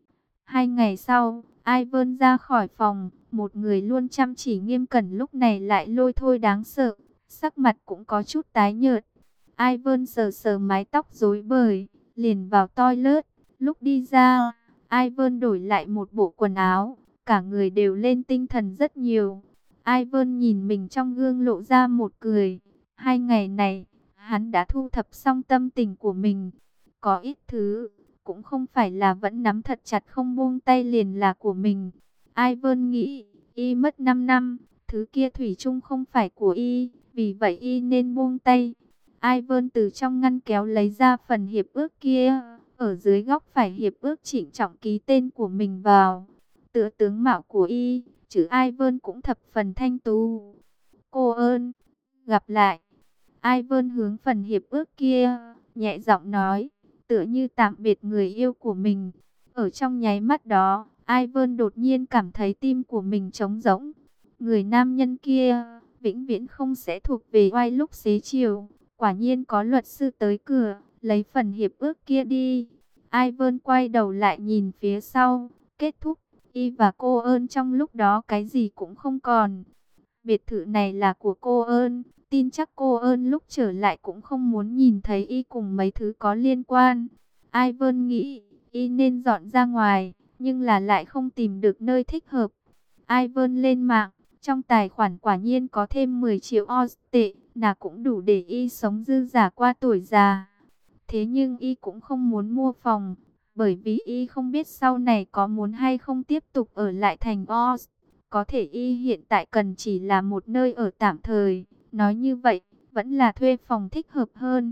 2 ngày sau, Ivan ra khỏi phòng, một người luôn chăm chỉ nghiêm cẩn lúc này lại lôi thôi đáng sợ, sắc mặt cũng có chút tái nhợt. Ivan sờ sờ mái tóc rối bời, liền vào toilet. Lúc đi ra, Ivan đổi lại một bộ quần áo, cả người đều lên tinh thần rất nhiều. Ivan nhìn mình trong gương lộ ra một cười. 2 ngày này, hắn đã thu thập xong tâm tình của mình. Có ít thứ, cũng không phải là vẫn nắm thật chặt không buông tay liền là của mình. Ivan nghĩ, y mất 5 năm, thứ kia thủy chung không phải của y, vì vậy y nên buông tay. Ivan từ trong ngăn kéo lấy ra phần hiệp ước kia, ở dưới góc phải hiệp ước chỉnh trọng ký tên của mình vào. Tựa tướng mạo của y, chữ Ivan cũng thập phần thanh tú. Cô ơn, gặp lại. Ivan hướng phần hiệp ước kia, nhẹ giọng nói, tựa như tạm biệt người yêu của mình. Ở trong nháy mắt đó, Ivan đột nhiên cảm thấy tim của mình trống rỗng. Người nam nhân kia, vĩnh viễn không sẽ thuộc về oai lúc xế chiều. quả nhiên có luật sư tới cửa, lấy phần hiệp ước kia đi. Ivan quay đầu lại nhìn phía sau, kết thúc, y và cô ơn trong lúc đó cái gì cũng không còn. Biệt thự này là của cô ơn, tin chắc cô ơn lúc trở lại cũng không muốn nhìn thấy y cùng mấy thứ có liên quan. Ivan nghĩ, y nên dọn ra ngoài, nhưng là lại không tìm được nơi thích hợp. Ivan lên mạng, trong tài khoản quả nhiên có thêm 10 triệu Oz tệ, là cũng đủ để y sống dư giả qua tuổi già. Thế nhưng y cũng không muốn mua phòng, bởi vì y không biết sau này có muốn hay không tiếp tục ở lại thành Oz. Có thể y hiện tại cần chỉ là một nơi ở tạm thời, nói như vậy, vẫn là thuê phòng thích hợp hơn.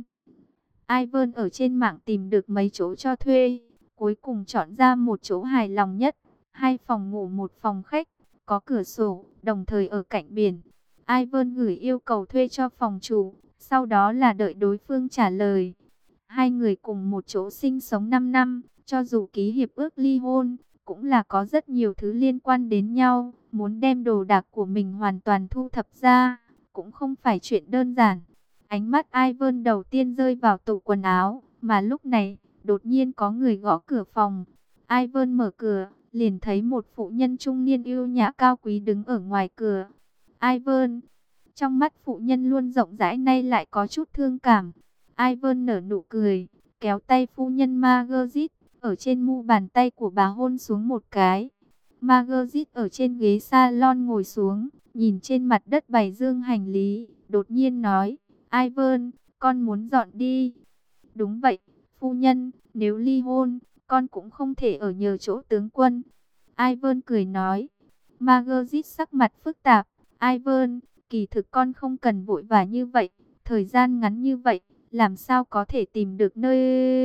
Ivan ở trên mạng tìm được mấy chỗ cho thuê, cuối cùng chọn ra một chỗ hài lòng nhất, 2 phòng ngủ 1 phòng khách, có cửa sổ, đồng thời ở cạnh biển. Ivan gửi yêu cầu thuê cho phòng chủ, sau đó là đợi đối phương trả lời. Hai người cùng một chỗ sinh sống 5 năm, cho dù ký hiệp ước ly hôn, cũng là có rất nhiều thứ liên quan đến nhau, muốn đem đồ đạc của mình hoàn toàn thu thập ra, cũng không phải chuyện đơn giản. Ánh mắt Ivan đầu tiên rơi vào tủ quần áo, mà lúc này, đột nhiên có người gõ cửa phòng. Ivan mở cửa, liền thấy một phụ nhân trung niên yêu nhã cao quý đứng ở ngoài cửa. Ivan, trong mắt phụ nhân luôn rộng rãi nay lại có chút thương cảm. Ivan nở nụ cười, kéo tay phu nhân Margaret, ở trên mu bàn tay của bà hôn xuống một cái. Margaret ở trên ghế salon ngồi xuống, nhìn trên mặt đất bày dương hành lý, đột nhiên nói, Ivan, con muốn dọn đi. Đúng vậy, phu nhân, nếu ly hôn, con cũng không thể ở nhờ chỗ tướng quân. Ivan cười nói. Margaret sắc mặt phức tạp. Ivan, kỳ thực con không cần vội vã như vậy, thời gian ngắn như vậy, làm sao có thể tìm được nơi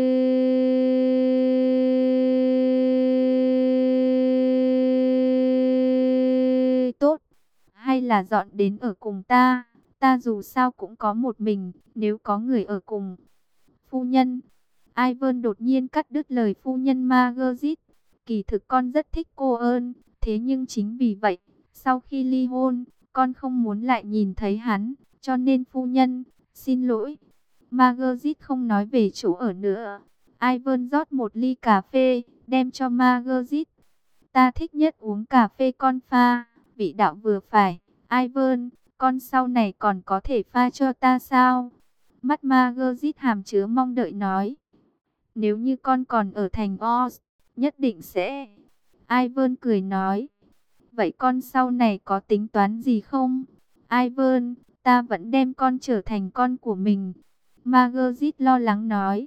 tốt, hay là dọn đến ở cùng ta, ta dù sao cũng có một mình, nếu có người ở cùng. Phu nhân, Ivan đột nhiên cắt đứt lời phu nhân Margaret, kỳ thực con rất thích cô ơn, thế nhưng chính vì vậy, sau khi ly hôn, con không muốn lại nhìn thấy hắn, cho nên phu nhân, xin lỗi. Margaret không nói về chỗ ở nữa. Ivan rót một ly cà phê, đem cho Margaret. Ta thích nhất uống cà phê con pha, vị đạo vừa phải. Ivan, con sau này còn có thể pha cho ta sao? Mắt Margaret hàm chứa mong đợi nói. Nếu như con còn ở thành Oz, nhất định sẽ. Ivan cười nói. Vậy con sau này có tính toán gì không? Ivan, ta vẫn đem con trở thành con của mình. Margaret lo lắng nói.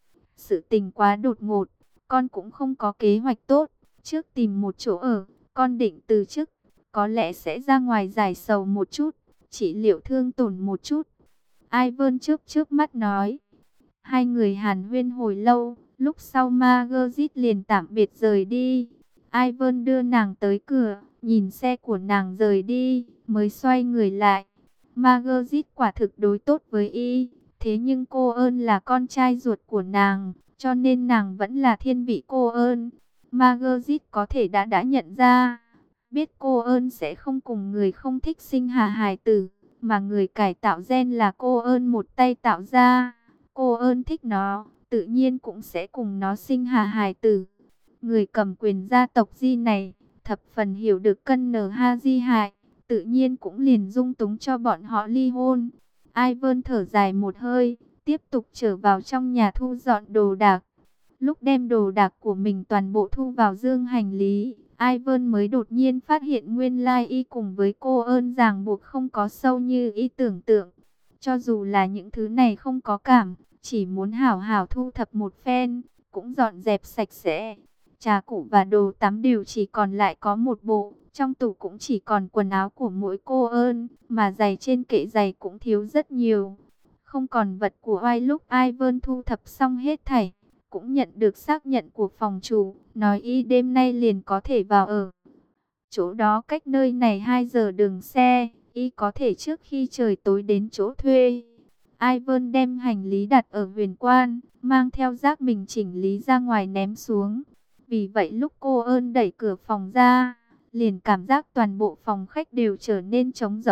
Sự tình quá đột ngột, con cũng không có kế hoạch tốt. Trước tìm một chỗ ở, con định từ chức. Có lẽ sẽ ra ngoài giải sầu một chút, trị liệu thương tổn một chút. Ivan trước mắt nói. Hai người hàn huyên hồi lâu, lúc sau Margaret liền tạm biệt rời đi. Ivan đưa nàng tới cửa, nhìn xe của nàng rời đi, mới xoay người lại. Margaret quả thực đối tốt với y, thế nhưng cô ơn là con trai ruột của nàng, cho nên nàng vẫn là thiên vị cô ơn. Margaret có thể đã nhận ra, biết cô ơn sẽ không cùng người không thích sinh hạ hài tử, mà người cải tạo gen là cô ơn một tay tạo ra. Cô ơn thích nó, tự nhiên cũng sẽ cùng nó sinh hạ hài tử. Người cầm quyền gia tộc Di này, thập phần hiểu được cân nở ha Di hại, tự nhiên cũng liền dung túng cho bọn họ ly hôn. Ivan thở dài một hơi, tiếp tục trở vào trong nhà thu dọn đồ đạc. Lúc đem đồ đạc của mình toàn bộ thu vào dương hành lý, Ivan mới đột nhiên phát hiện nguyên lai y cùng với cô ơn ràng buộc không có sâu như y tưởng tượng. Cho dù là những thứ này không có cảm, chỉ muốn hảo hảo thu thập một phen, cũng dọn dẹp sạch sẽ. Trà cụ và đồ tắm đều chỉ còn lại có một bộ, trong tủ cũng chỉ còn quần áo của mỗi cô ơn, mà giày trên kệ giày cũng thiếu rất nhiều. Không còn vật của oai lúc Ivan thu thập xong hết thảy, cũng nhận được xác nhận của phòng chủ, nói y đêm nay liền có thể vào ở. Chỗ đó cách nơi này 2 giờ đường xe, y có thể trước khi trời tối đến chỗ thuê. Ivan đem hành lý đặt ở huyền quan, mang theo rác mình chỉnh lý ra ngoài ném xuống. Vì vậy lúc cô ơn đẩy cửa phòng ra, liền cảm giác toàn bộ phòng khách đều trở nên trống rỗng,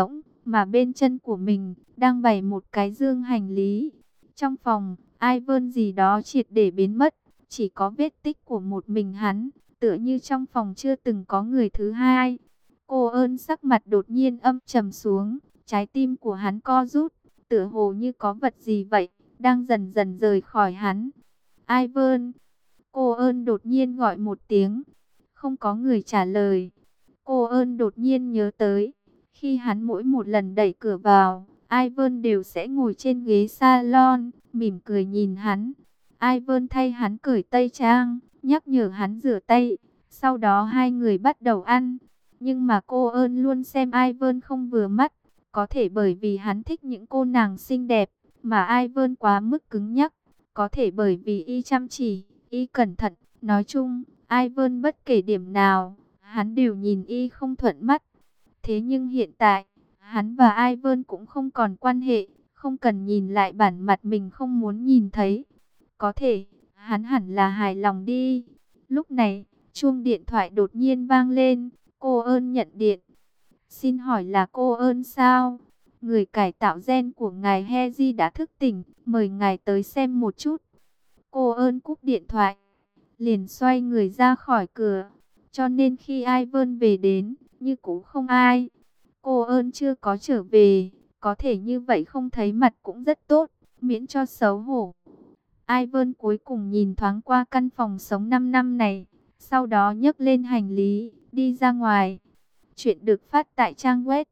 mà bên chân của mình đang bày một cái dương hành lý. Trong phòng, Ivan gì đó triệt để biến mất, chỉ có vết tích của một mình hắn, tựa như trong phòng chưa từng có người thứ hai. Cô ơn sắc mặt đột nhiên âm trầm xuống, trái tim của hắn co rút, tựa hồ như có vật gì vậy, đang dần dần rời khỏi hắn. Ivan, cô ơn đột nhiên gọi một tiếng, không có người trả lời. Cô ơn đột nhiên nhớ tới, khi hắn mỗi một lần đẩy cửa vào, Ivan đều sẽ ngồi trên ghế salon, mỉm cười nhìn hắn. Ivan thay hắn cởi tây trang, nhắc nhở hắn rửa tay, sau đó hai người bắt đầu ăn. Nhưng mà cô ơn luôn xem Ivan không vừa mắt, có thể bởi vì hắn thích những cô nàng xinh đẹp, mà Ivan quá mức cứng nhắc, có thể bởi vì y chăm chỉ, y cẩn thận. Nói chung, Ivan bất kể điểm nào, hắn đều nhìn y không thuận mắt. Thế nhưng hiện tại, hắn và Ivan cũng không còn quan hệ, không cần nhìn lại bản mặt mình không muốn nhìn thấy. Có thể, hắn hẳn là hài lòng đi. Lúc này, chuông điện thoại đột nhiên vang lên, cô ơn nhận điện. Xin hỏi là cô ơn sao? Người cải tạo gen của ngài Hezi đã thức tỉnh, mời ngài tới xem một chút. Cô ơn cúp điện thoại, liền xoay người ra khỏi cửa. Cho nên khi Ivan về đến, như cũ không ai. Cô ơn chưa có trở về, có thể như vậy không thấy mặt cũng rất tốt, miễn cho xấu hổ. Ivan cuối cùng nhìn thoáng qua căn phòng sống 5 năm này, sau đó nhấc lên hành lý, đi ra ngoài. Chuyện được phát tại trang web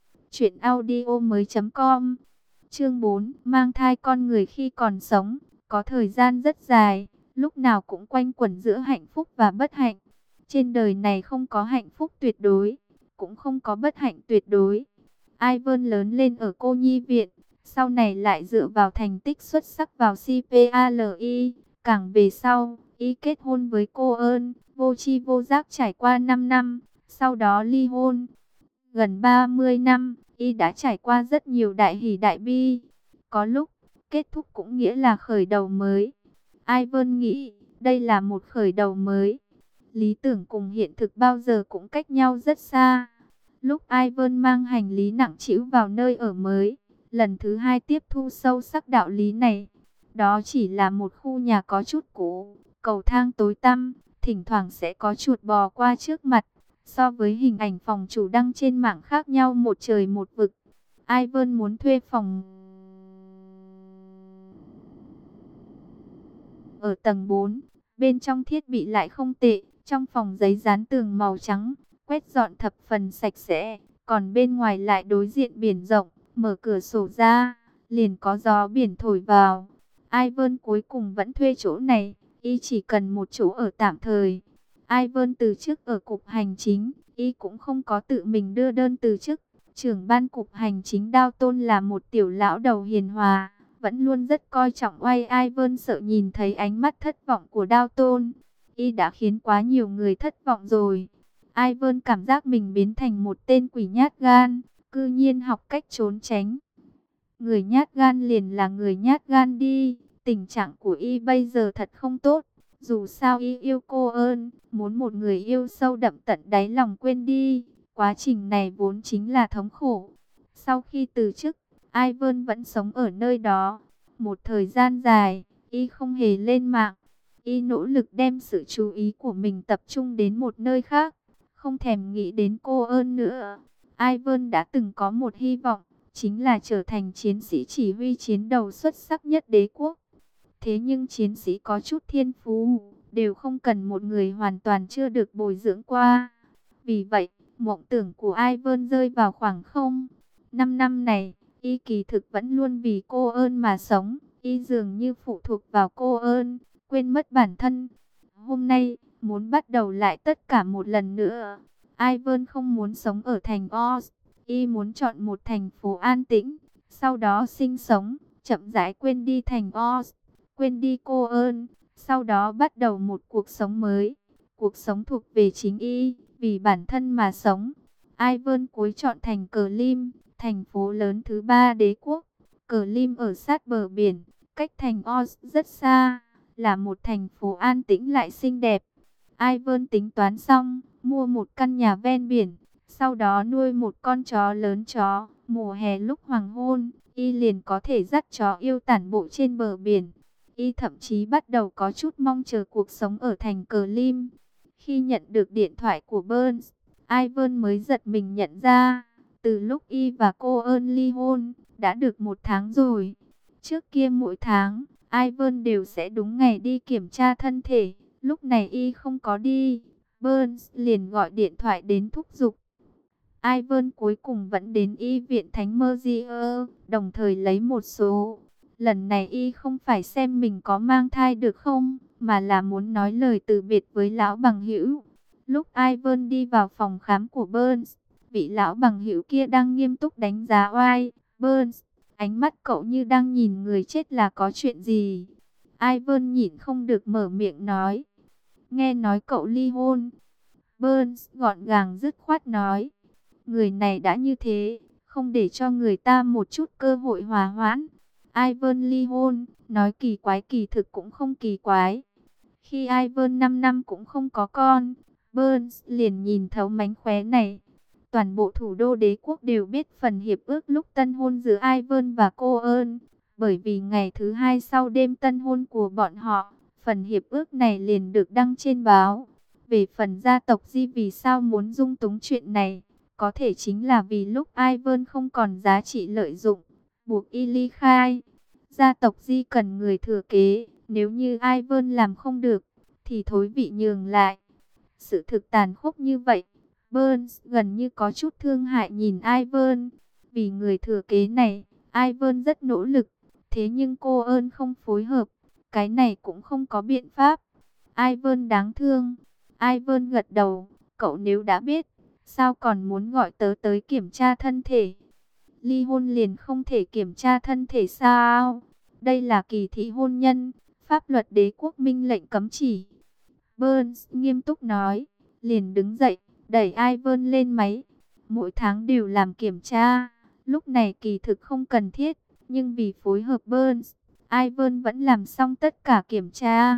truyệnaudiomoi.com. Chương 4, mang thai con người khi còn sống, có thời gian rất dài, lúc nào cũng quanh quẩn giữa hạnh phúc và bất hạnh. Trên đời này không có hạnh phúc tuyệt đối, cũng không có bất hạnh tuyệt đối. Ivan lớn lên ở cô nhi viện, sau này lại dựa vào thành tích xuất sắc vào CPALI. Càng về sau, y kết hôn với cô ơn, vô tri vô giác trải qua 5 năm, sau đó ly hôn. Gần 30 năm, y đã trải qua rất nhiều đại hỷ đại bi. Có lúc, kết thúc cũng nghĩa là khởi đầu mới. Ivan nghĩ, đây là một khởi đầu mới. Lý tưởng cùng hiện thực bao giờ cũng cách nhau rất xa. Lúc Ivan mang hành lý nặng trĩu vào nơi ở mới, lần thứ hai tiếp thu sâu sắc đạo lý này. Đó chỉ là một khu nhà có chút cũ, cầu thang tối tăm, thỉnh thoảng sẽ có chuột bò qua trước mặt. So với hình ảnh phòng chủ đăng trên mạng khác nhau một trời một vực. Ivan muốn thuê phòng ở tầng 4, bên trong thiết bị lại không tệ, trong phòng giấy dán tường màu trắng, quét dọn thập phần sạch sẽ, còn bên ngoài lại đối diện biển rộng, mở cửa sổ ra, liền có gió biển thổi vào. Ivan cuối cùng vẫn thuê chỗ này, y chỉ cần một chỗ ở tạm thời. Ivan từ chức ở cục hành chính, y cũng không có tự mình đưa đơn từ chức. Trưởng ban cục hành chính Dalton là một tiểu lão đầu hiền hòa, vẫn luôn rất coi trọng oai. Ivan sợ nhìn thấy ánh mắt thất vọng của Dalton. Y đã khiến quá nhiều người thất vọng rồi. Ivan cảm giác mình biến thành một tên quỷ nhát gan, cư nhiên học cách trốn tránh. Người nhát gan liền là người nhát gan đi. Tình trạng của y bây giờ thật không tốt. Dù sao y yêu cô ơn, muốn một người yêu sâu đậm tận đáy lòng quên đi. Quá trình này vốn chính là thống khổ. Sau khi từ chức, Ivan vẫn sống ở nơi đó. Một thời gian dài, y không hề lên mạng. Y nỗ lực đem sự chú ý của mình tập trung đến một nơi khác, không thèm nghĩ đến cô ơn nữa. Ivan đã từng có một hy vọng, chính là trở thành chiến sĩ chỉ huy chiến đấu xuất sắc nhất đế quốc. Thế nhưng chiến sĩ có chút thiên phú, đều không cần một người hoàn toàn chưa được bồi dưỡng qua. Vì vậy, mộng tưởng của Ivan rơi vào khoảng không. 5 năm này, y kỳ thực vẫn luôn vì cô ơn mà sống. Y dường như phụ thuộc vào cô ơn, quên mất bản thân. Hôm nay, muốn bắt đầu lại tất cả một lần nữa. Ivan không muốn sống ở thành Oz. Y muốn chọn một thành phố an tĩnh, sau đó sinh sống, chậm rãi quên đi thành Oz, quên đi cô ơn, sau đó bắt đầu một cuộc sống mới. Cuộc sống thuộc về chính y, vì bản thân mà sống. Ivan cuối chọn thành Clim, thành phố lớn thứ 3 đế quốc. Clim ở sát bờ biển, cách thành Oz rất xa, là một thành phố an tĩnh lại xinh đẹp. Ivan tính toán xong, mua một căn nhà ven biển, Sau đó nuôi một con chó lớn chó, mùa hè lúc hoàng hôn, y liền có thể dắt chó yêu tản bộ trên bờ biển. Y thậm chí bắt đầu có chút mong chờ cuộc sống ở thành Cờ Lim. Khi nhận được điện thoại của Burns, Ivan mới giật mình nhận ra, từ lúc y và cô ơn ly hôn, đã được 1 tháng rồi. Trước kia mỗi tháng, Ivan đều sẽ đúng ngày đi kiểm tra thân thể, lúc này y không có đi. Burns liền gọi điện thoại đến thúc giục. Ivan cuối cùng vẫn đến y viện Thánh Mercier, đồng thời lấy một số. Lần này y không phải xem mình có mang thai được không, mà là muốn nói lời từ biệt với lão bằng hữu. Lúc Ivan đi vào phòng khám của Burns, vị lão bằng hữu kia đang nghiêm túc đánh giá oai. Burns, ánh mắt cậu như đang nhìn người chết, là có chuyện gì? Ivan nhịn không được mở miệng nói. Nghe nói cậu ly hôn. Burns gọn gàng dứt khoát nói. Người này đã như thế, không để cho người ta một chút cơ hội hòa hoãn. Ivan ly hôn, nói kỳ quái kỳ thực cũng không kỳ quái. Khi Ivan 5 năm cũng không có con, Burns liền nhìn thấu mánh khóe này. Toàn bộ thủ đô đế quốc đều biết phần hiệp ước lúc tân hôn giữa Ivan và cô ơn. Bởi vì ngày thứ 2 sau đêm tân hôn của bọn họ, phần hiệp ước này liền được đăng trên báo. Về phần gia tộc Di vì sao muốn dung túng chuyện này, có thể chính là vì lúc Ivan không còn giá trị lợi dụng, buộc y ly khai. Gia tộc Di cần người thừa kế, nếu như Ivan làm không được, thì thối vị nhường lại. Sự thực tàn khốc như vậy, Burns gần như có chút thương hại nhìn Ivan. Vì người thừa kế này, Ivan rất nỗ lực, thế nhưng cô ơn không phối hợp, cái này cũng không có biện pháp. Ivan đáng thương. Ivan gật đầu, cậu nếu đã biết, sao còn muốn gọi tớ tới kiểm tra thân thể? Ly hôn liền không thể kiểm tra thân thể sao? Đây là kỳ thị hôn nhân, pháp luật đế quốc minh lệnh cấm chỉ. Burns nghiêm túc nói, liền đứng dậy, đẩy Ivan lên máy. Mỗi tháng đều làm kiểm tra, lúc này kỳ thực không cần thiết, nhưng vì phối hợp Burns, Ivan vẫn làm xong tất cả kiểm tra.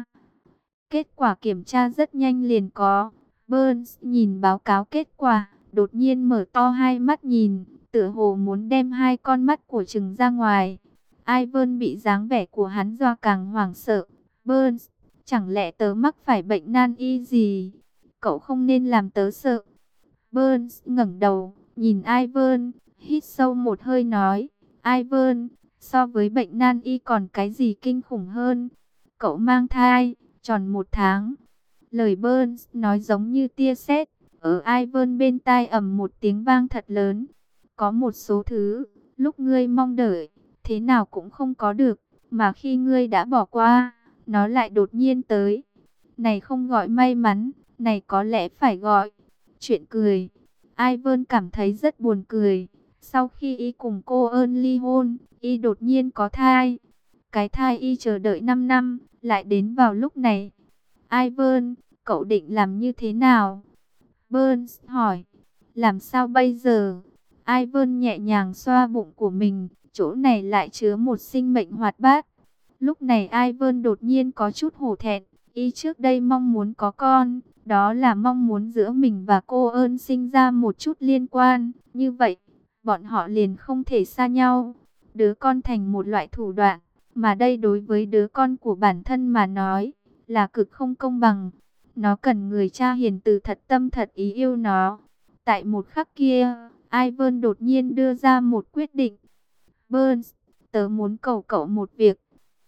Kết quả kiểm tra rất nhanh liền có. Burns nhìn báo cáo kết quả, đột nhiên mở to hai mắt nhìn, tựa hồ muốn đem hai con mắt của trừng ra ngoài. Ivan bị dáng vẻ của hắn dọa càng hoảng sợ. Burns, chẳng lẽ tớ mắc phải bệnh nan y gì? Cậu không nên làm tớ sợ. Burns ngẩng đầu, nhìn Ivan, hít sâu một hơi nói, Ivan, so với bệnh nan y còn cái gì kinh khủng hơn? Cậu mang thai, tròn 1 tháng. Lời Burns nói giống như tia sét, ở Ivan bên tai ầm một tiếng vang thật lớn. Có một số thứ, lúc ngươi mong đợi, thế nào cũng không có được, mà khi ngươi đã bỏ qua, nó lại đột nhiên tới. Này không gọi may mắn, này có lẽ phải gọi chuyện cười. Ivan cảm thấy rất buồn cười. Sau khi y cùng cô ơn ly hôn, y đột nhiên có thai. Cái thai y chờ đợi 5 năm, lại đến vào lúc này. Ivan, cậu định làm như thế nào? Burns hỏi. Làm sao bây giờ? Ivan nhẹ nhàng xoa bụng của mình, chỗ này lại chứa một sinh mệnh hoạt bát. Lúc này Ivan đột nhiên có chút hổ thẹn. Y trước đây mong muốn có con, đó là mong muốn giữa mình và cô ơn sinh ra một chút liên quan. Như vậy, bọn họ liền không thể xa nhau. Đứa con thành một loại thủ đoạn, mà đây đối với đứa con của bản thân mà nói, là cực không công bằng. Nó cần người cha hiền từ thật tâm thật ý yêu nó. Tại một khắc kia, Ivan đột nhiên đưa ra một quyết định. Burns, tớ muốn cầu cậu một việc.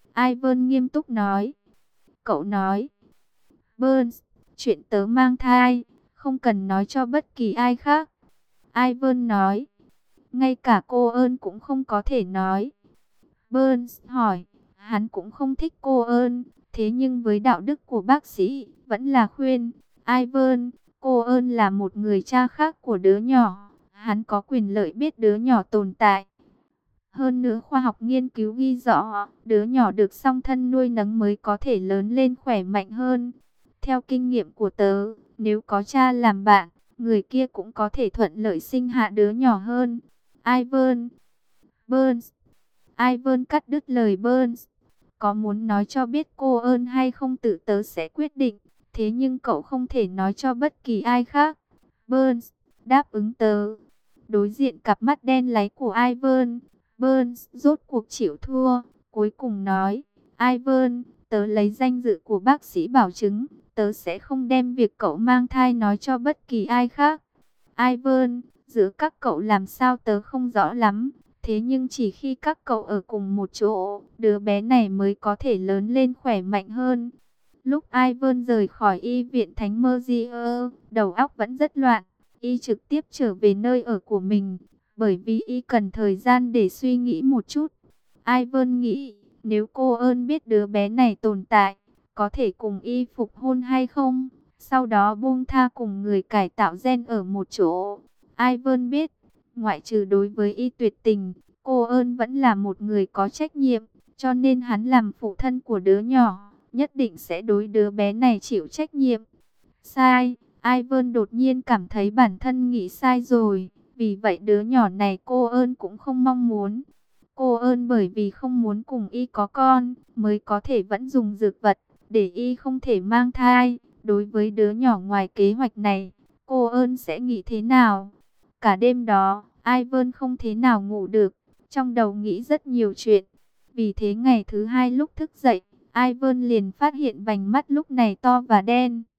Ivan nghiêm túc nói. Cậu nói. Burns, chuyện tớ mang thai, không cần nói cho bất kỳ ai khác. Ivan nói. Ngay cả cô ơn cũng không có thể nói. Burns hỏi. Hắn cũng không thích cô ơn, thế nhưng với đạo đức của bác sĩ, vẫn là khuyên. Ivan, cô ơn là một người cha khác của đứa nhỏ. Hắn có quyền lợi biết đứa nhỏ tồn tại. Hơn nữa khoa học nghiên cứu ghi rõ, đứa nhỏ được song thân nuôi nấng mới có thể lớn lên khỏe mạnh hơn. Theo kinh nghiệm của tớ, nếu có cha làm bạn, người kia cũng có thể thuận lợi sinh hạ đứa nhỏ hơn. Ivan. Burns. Ivan cắt đứt lời Burns. Có muốn nói cho biết cô ơn hay không tự tớ sẽ quyết định. Thế nhưng cậu không thể nói cho bất kỳ ai khác. Burns. đáp ứng tớ. Đối diện cặp mắt đen láy của Ivan, Burns rốt cuộc chịu thua, cuối cùng nói, Ivan, tớ lấy danh dự của bác sĩ bảo chứng, tớ sẽ không đem việc cậu mang thai nói cho bất kỳ ai khác. Ivan, giữa các cậu làm sao tớ không rõ lắm, thế nhưng chỉ khi các cậu ở cùng một chỗ, đứa bé này mới có thể lớn lên khỏe mạnh hơn. Lúc Ivan rời khỏi y viện Thánh Mercier, đầu óc vẫn rất loạn, y trực tiếp trở về nơi ở của mình, bởi vì y cần thời gian để suy nghĩ một chút. Ivan nghĩ, nếu cô ơn biết đứa bé này tồn tại, có thể cùng y phục hôn hay không? Sau đó buông tha cùng người cải tạo gen ở một chỗ. Ivan biết, ngoại trừ đối với y tuyệt tình, cô ơn vẫn là một người có trách nhiệm, cho nên hắn làm phụ thân của đứa nhỏ, nhất định sẽ đối đứa bé này chịu trách nhiệm. Sai, Ivan đột nhiên cảm thấy bản thân nghĩ sai rồi, vì vậy đứa nhỏ này cô ơn cũng không mong muốn. Cô ơn bởi vì không muốn cùng y có con, mới có thể vẫn dùng dược vật, để y không thể mang thai. Đối với đứa nhỏ ngoài kế hoạch này, cô ơn sẽ nghĩ thế nào? Cả đêm đó, Ivan không thế nào ngủ được, trong đầu nghĩ rất nhiều chuyện. Vì thế ngày thứ hai lúc thức dậy, Ivan liền phát hiện vành mắt lúc này to và đen.